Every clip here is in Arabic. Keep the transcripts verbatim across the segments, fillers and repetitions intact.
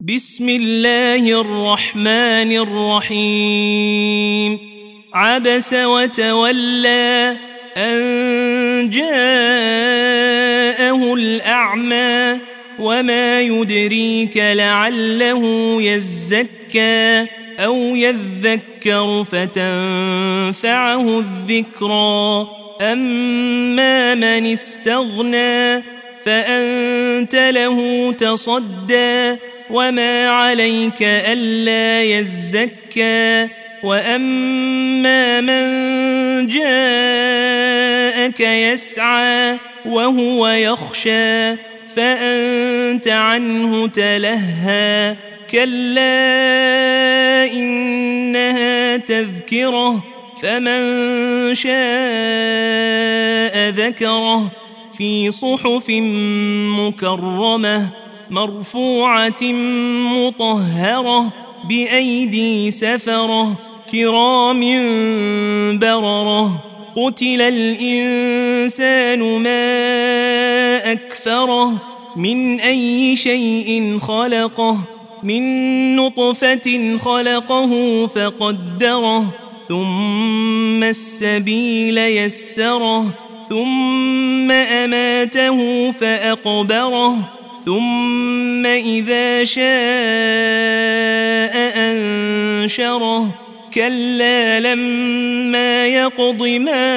بسم الله الرحمن الرحيم عبس وتولى أن جاءه الأعمى وما يدريك لعله يزكى أو يذكر فتنفعه الذكرى أما من استغنى فأنت له تصدى وما عليك ألا يزكى وأما من جاءك يسعى وهو يخشى فأنت عنه تلهى كلا إنها تذكرة فمن شاء ذكره في صحف مكرمة مرفوعة مطهرة بأيدي سفرة كرام بررة قتل الإنسان ما أكفره من أي شيء خلقه من نطفة خلقه فقدره ثم السبيل يسره ثم أماته فأقبره ثم إذا شاء أنشره كلا لما يقض ما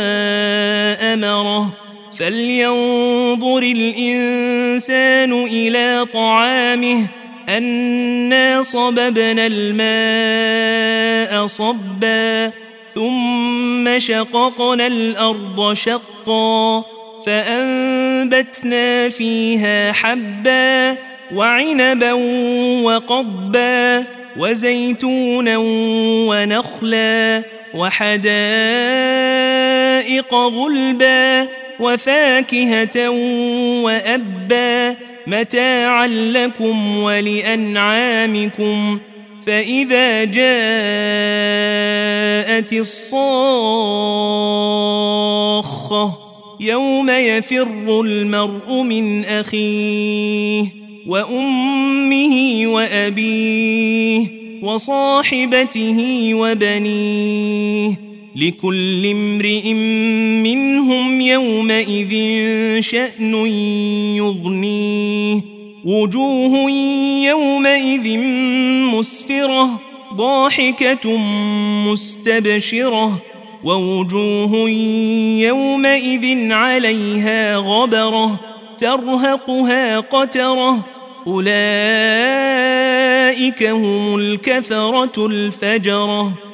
أمره فلينظر الإنسان إلى طعامه أنا صببنا الماء صبا ثم شققنا الأرض شقا فأنبتنا فيها حبا وعنبا وقضبا وزيتونا ونخلا وحدائق غلبا وفاكهة وأبا متاعا لكم ولأنعامكم فإذا جاءت الصاخة يوم يفر المرء من أخيه وأمه وأبيه وصاحبته وبنيه لكل امرئ منهم يومئذ شأن يغنيه وجوه يومئذ مسفرة ضاحكة مستبشرة ووجوه يومئذ عليها غبرة ترهقها قترة أولئك هم الكفرة الفجرة.